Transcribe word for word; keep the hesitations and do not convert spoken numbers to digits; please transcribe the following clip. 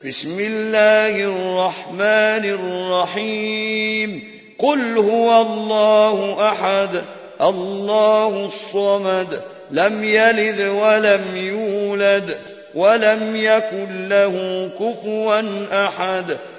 بسم الله الرحمن الرحيم قل هو الله أحد الله الصمد لم يلد ولم يولد ولم يكن له كفوا أحد